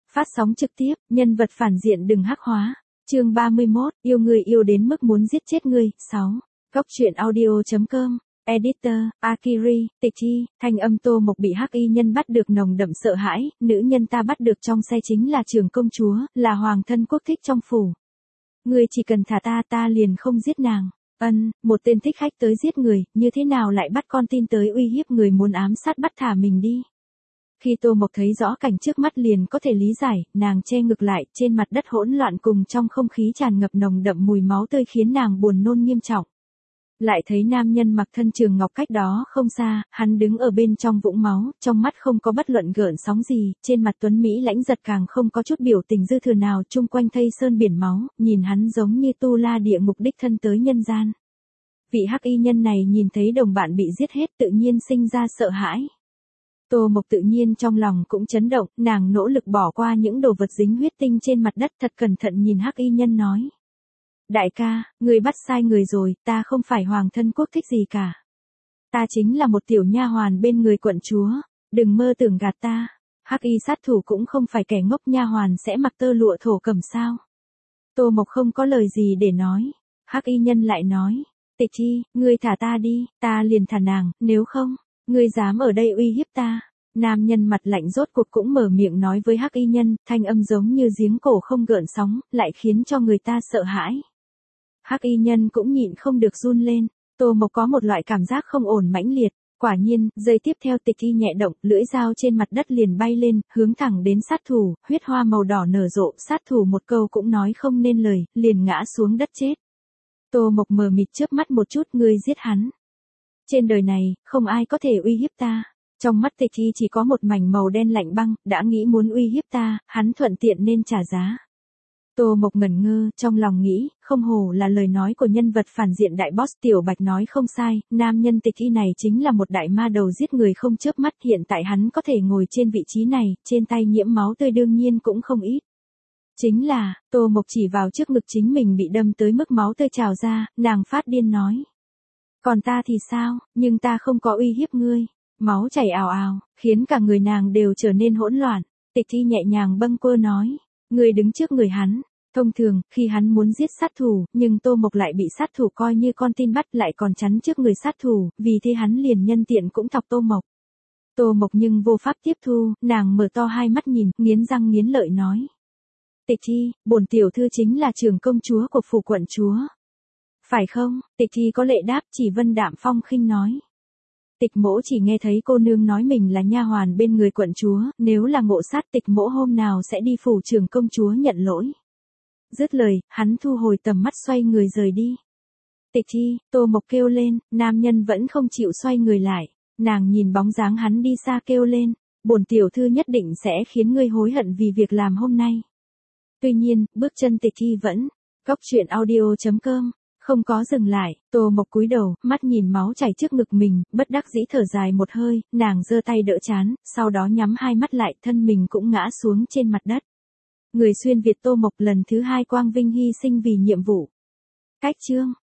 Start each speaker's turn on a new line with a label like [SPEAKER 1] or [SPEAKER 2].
[SPEAKER 1] Phát sóng trực tiếp, nhân vật phản diện đừng hắc hóa. Chương 31, yêu người yêu đến mức muốn giết chết người. 6. Góc truyện audio.com. Editor, Akiri, Tịch Chi, thanh âm Tô Mộc bị hắc y nhân bắt được nồng đậm sợ hãi, nữ nhân ta bắt được trong xe chính là Trường công chúa, là hoàng thân quốc thích trong phủ. Ngươi chỉ cần thả ta liền không giết nàng. Một tên thích khách tới giết người, như thế nào lại bắt con tin tới uy hiếp người muốn ám sát bắt thả mình đi. Khi Tô Mộc thấy rõ cảnh trước mắt liền có thể lý giải, nàng che ngực lại, trên mặt đất hỗn loạn cùng trong không khí tràn ngập nồng đậm mùi máu tươi khiến nàng buồn nôn nghiêm trọng. Lại thấy nam nhân mặc thân trường ngọc cách đó không xa, hắn đứng ở bên trong vũng máu, trong mắt không có bất luận gợn sóng gì, trên mặt tuấn Mỹ lãnh giật càng không có chút biểu tình dư thừa nào, chung quanh thây sơn biển máu, nhìn hắn giống như tu la địa ngục đích thân tới nhân gian. Vị hắc y nhân này nhìn thấy đồng bạn bị giết hết tự nhiên sinh ra sợ hãi. Tô Mộc tự nhiên trong lòng cũng chấn động, nàng nỗ lực bỏ qua những đồ vật dính huyết tinh trên mặt đất thật cẩn thận nhìn hắc y nhân nói. Đại ca, người bắt sai người rồi, ta không phải hoàng thân quốc thích gì cả. Ta chính là một tiểu nha hoàn bên người quận chúa, đừng mơ tưởng gạt ta. Hắc y sát thủ cũng không phải kẻ ngốc, nha hoàn sẽ mặc tơ lụa thổ cẩm sao. Tô Mộc không có lời gì để nói. Hắc y nhân lại nói, Tịch Chi, ngươi thả ta đi, ta liền thả nàng, nếu không, ngươi dám ở đây uy hiếp ta. Nam nhân mặt lạnh rốt cuộc cũng mở miệng nói với hắc y nhân, thanh âm giống như giếng cổ không gợn sóng, lại khiến cho người ta sợ hãi. Hắc y nhân cũng nhịn không được run lên, Tô Mộc có một loại cảm giác không ổn mãnh liệt, quả nhiên, giây tiếp theo Tịch Chi nhẹ động, lưỡi dao trên mặt đất liền bay lên, hướng thẳng đến sát thủ, huyết hoa màu đỏ nở rộ, sát thủ một câu cũng nói không nên lời, liền ngã xuống đất chết. Tô Mộc mờ mịt chớp mắt một chút, ngươi giết hắn. Trên đời này, không ai có thể uy hiếp ta. Trong mắt Tịch Chi chỉ có một mảnh màu đen lạnh băng, đã nghĩ muốn uy hiếp ta, hắn thuận tiện nên trả giá. Tô Mộc ngẩn ngơ, trong lòng nghĩ, không hổ là lời nói của nhân vật phản diện đại boss. Tiểu Bạch nói không sai, nam nhân Tịch Chi này chính là một đại ma đầu giết người không chớp mắt, hiện tại hắn có thể ngồi trên vị trí này, trên tay nhiễm máu tươi đương nhiên cũng không ít. Chính là, Tô Mộc chỉ vào trước ngực chính mình bị đâm tới mức máu tươi trào ra, nàng phát điên nói. Còn ta thì sao, nhưng ta không có uy hiếp ngươi. Máu chảy ào ào, khiến cả người nàng đều trở nên hỗn loạn. Tịch Chi nhẹ nhàng bâng quơ nói, ngươi đứng trước người hắn. Thông thường, khi hắn muốn giết sát thủ, nhưng Tô Mộc lại bị sát thủ coi như con tin bắt lại còn chắn trước người sát thủ, vì thế hắn liền nhân tiện cũng thọc Tô Mộc. Tô Mộc nhưng vô pháp tiếp thu, nàng mở to hai mắt nhìn, nghiến răng nghiến lợi nói. Tịch Chi, bổn tiểu thư chính là Trường công chúa của phủ quận chúa. Phải không? Tịch Chi có lệ đáp, chỉ vân đạm phong khinh nói. Tịch mỗ chỉ nghe thấy cô nương nói mình là nha hoàn bên người quận chúa, nếu là ngộ sát Tịch mỗ hôm nào sẽ đi phủ Trường công chúa nhận lỗi. Dứt lời, hắn thu hồi tầm mắt xoay người rời đi. Tịch Chi, Tô Mộc kêu lên, nam nhân vẫn không chịu xoay người lại, nàng nhìn bóng dáng hắn đi xa kêu lên, bổn tiểu thư nhất định sẽ khiến ngươi hối hận vì việc làm hôm nay. Tuy nhiên, bước chân Tịch Chi vẫn, góc truyện audio.com, không có dừng lại. Tô Mộc cúi đầu, mắt nhìn máu chảy trước ngực mình, bất đắc dĩ thở dài một hơi, nàng giơ tay đỡ trán, sau đó nhắm hai mắt lại, thân mình cũng ngã xuống trên mặt đất. Người xuyên Việt Tô Mộc lần thứ 2 quang vinh hy sinh vì nhiệm vụ. Cách chương